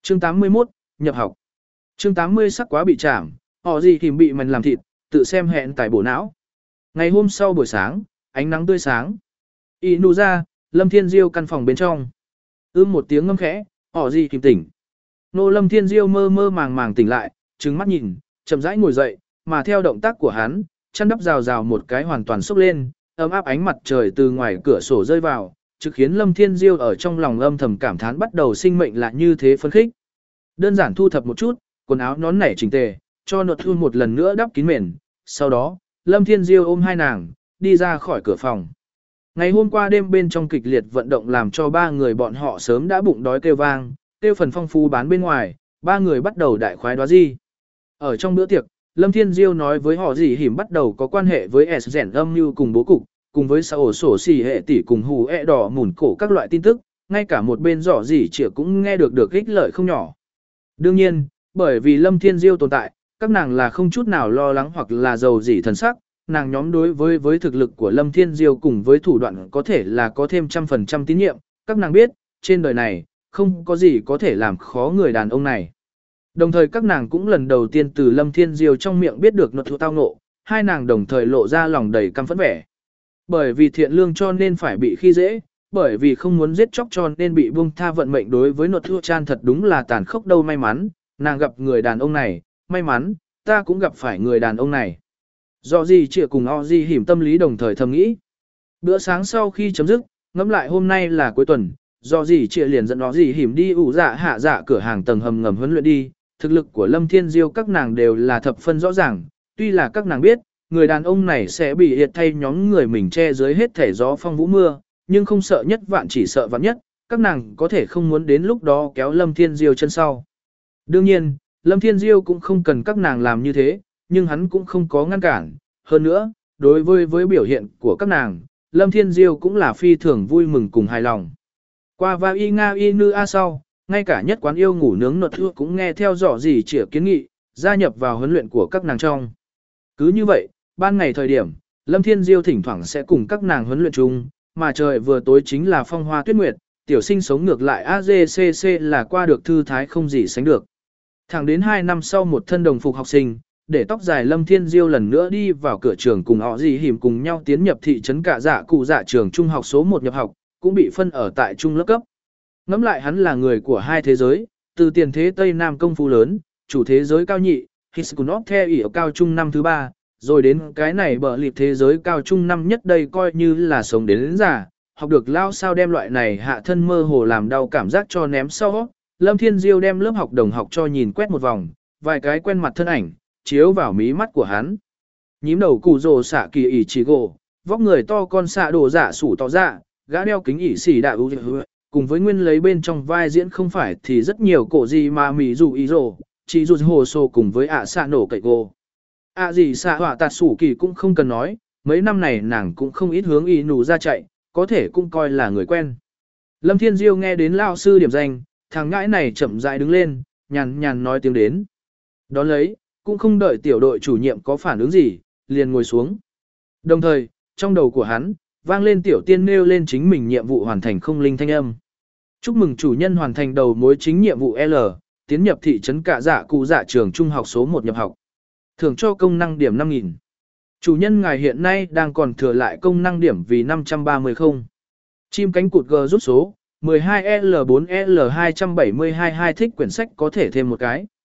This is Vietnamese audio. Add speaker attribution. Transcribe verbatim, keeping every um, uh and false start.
Speaker 1: Chương tám mươi mốt, nhập học. Chương tám mươi sắc quá bị chạm, họ gì thì bị mình làm thịt, tự xem hẹn tại bổ não. Ngày hôm sau buổi sáng, ánh nắng tươi sáng. Y nụ ra, Lâm Thiên Diêu căn phòng bên trong. Ưm một tiếng ngâm khẽ, họ gì thì tỉnh. Nô Lâm Thiên Diêu mơ mơ màng màng tỉnh lại, trừng mắt nhìn, chậm rãi ngồi dậy, mà theo động tác của hắn, chăn đắp rào rào một cái hoàn toàn sốc lên, ấm áp ánh mặt trời từ ngoài cửa sổ rơi vào, trực khiến Lâm Thiên Diêu ở trong lòng âm thầm cảm thán bắt đầu sinh mệnh là như thế phấn khích. Đơn giản thu thập một chút, quần áo nón nảy chỉnh tề, cho nột thu một lần nữa đắp kín mền. Sau đó, Lâm Thiên Diêu ôm hai nàng, đi ra khỏi cửa phòng. Ngày hôm qua đêm bên trong kịch liệt vận động làm cho ba người bọn họ sớm đã bụng đói kêu vang, kêu phần phong phú bán bên ngoài, ba người bắt đầu đại khoái đoá gì. Ở trong bữa tiệc, Lâm Thiên Diêu nói với họ gì hiểm bắt đầu có quan hệ với S rèn âm như cùng bố cục, cùng với xã ổ sổ xì hệ tỷ cùng hù ẹ đỏ mủn cổ các loại tin tức, ngay cả một bên giỏ gì chỉ cũng nghe được được ích lợi không nhỏ. Đương nhiên, bởi vì Lâm Thiên Diêu tồn tại, các nàng là không chút nào lo lắng hoặc là giàu gì thần sắc, nàng nhóm đối với với thực lực của Lâm Thiên Diêu cùng với thủ đoạn có thể là có thêm trăm phần trăm tín nhiệm, các nàng biết, trên đời này, không có gì có thể làm khó người đàn ông này. Đồng thời các nàng cũng lần đầu tiên từ Lâm Thiên Diêu trong miệng biết được luật thụ tao ngộ, hai nàng đồng thời lộ ra lòng đầy căm phẫn vẻ. Bởi vì thiện lương cho nên phải bị khi dễ, bởi vì không muốn giết chóc cho nên bị buông tha vận mệnh đối với luật thụ chan thật đúng là tàn khốc đâu may mắn, nàng gặp người đàn ông này, may mắn, ta cũng gặp phải người đàn ông này. Do gì chịa cùng o gì hiểm tâm lý đồng thời thầm nghĩ. Bữa sáng sau khi chấm dứt, ngẫm lại hôm nay là cuối tuần, do gì chịa liền dẫn nó gì hiểm đi ủ dạ hạ dạ cửa hàng tầng hầm ngầm huấn luyện đi. Thực lực của Lâm Thiên Diêu các nàng đều là thập phân rõ ràng, tuy là các nàng biết, người đàn ông này sẽ bị hiệt thay nhóm người mình che dưới hết thể gió phong vũ mưa, nhưng không sợ nhất vạn chỉ sợ vạn nhất, các nàng có thể không muốn đến lúc đó kéo Lâm Thiên Diêu chân sau. Đương nhiên, Lâm Thiên Diêu cũng không cần các nàng làm như thế, nhưng hắn cũng không có ngăn cản. Hơn nữa, đối với với biểu hiện của các nàng, Lâm Thiên Diêu cũng là phi thường vui mừng cùng hài lòng. Qua va y nga y nư a sau, ngay cả nhất quán yêu ngủ nướng nột thua cũng nghe theo dõi gì chỉ kiến nghị, gia nhập vào huấn luyện của các nàng trong. Cứ như vậy, ban ngày thời điểm, Lâm Thiên Diêu thỉnh thoảng sẽ cùng các nàng huấn luyện chung, mà trời vừa tối chính là phong hoa tuyết nguyệt, tiểu sinh sống ngược lại a giê xê xê là qua được thư thái không gì sánh được. Thẳng đến hai năm sau một thân đồng phục học sinh, để tóc dài Lâm Thiên Diêu lần nữa đi vào cửa trường cùng họ gì hiểm cùng nhau tiến nhập thị trấn cả dạ cụ dạ trường trung học số một nhập học, cũng bị phân ở tại trung lớp cấp. Ngẫm lại hắn là người của hai thế giới, từ tiền thế Tây Nam công phu lớn, chủ thế giới cao nhị, Hiskunov theo ỉ cao trung năm thứ ba, rồi đến cái này bờ liệt thế giới cao trung năm nhất đây coi như là sống đến, đến già, học được lao sao đem loại này hạ thân mơ hồ làm đau cảm giác cho ném sau. Lâm Thiên Diêu đem lớp học đồng học cho nhìn quét một vòng, vài cái quen mặt thân ảnh, chiếu vào mí mắt của hắn. Nhím đầu cụ rồ xạ kỳ ỉ chỉ gỗ, vóc người to con xạ đồ dạ sủ tỏ dạ, gã đeo kính ỉ xỉ đạo ưu cùng với nguyên lấy bên trong vai diễn không phải thì rất nhiều cổ gì mà mỉ dù ý rồ, chỉ dù hồ sô cùng với ạ xạ nổ cậy gỗ. ạ gì xạ họa tạt sủ kỳ cũng không cần nói, mấy năm này nàng cũng không ít hướng y nụ ra chạy, có thể cũng coi là người quen. Lâm Thiên Diêu nghe đến lao sư điểm danh, thằng ngãi này chậm rãi đứng lên, nhàn nhàn nói tiếng đến. Đón lấy, cũng không đợi tiểu đội chủ nhiệm có phản ứng gì, liền ngồi xuống. Đồng thời, trong đầu của hắn, vang lên tiểu tiên nêu lên chính mình nhiệm vụ hoàn thành không linh thanh âm. Chúc mừng chủ nhân hoàn thành đầu mối chính nhiệm vụ L, tiến nhập thị trấn Cạ Dạ Cụ Dạ trường trung học số một nhập học. Thưởng cho công năng điểm năm nghìn. Chủ nhân ngài hiện nay đang còn thừa lại công năng điểm vì năm trăm ba mươi không. Chim cánh cụt G rút số, mười hai L bốn L hai bảy hai hai thích quyển sách có thể thêm một cái.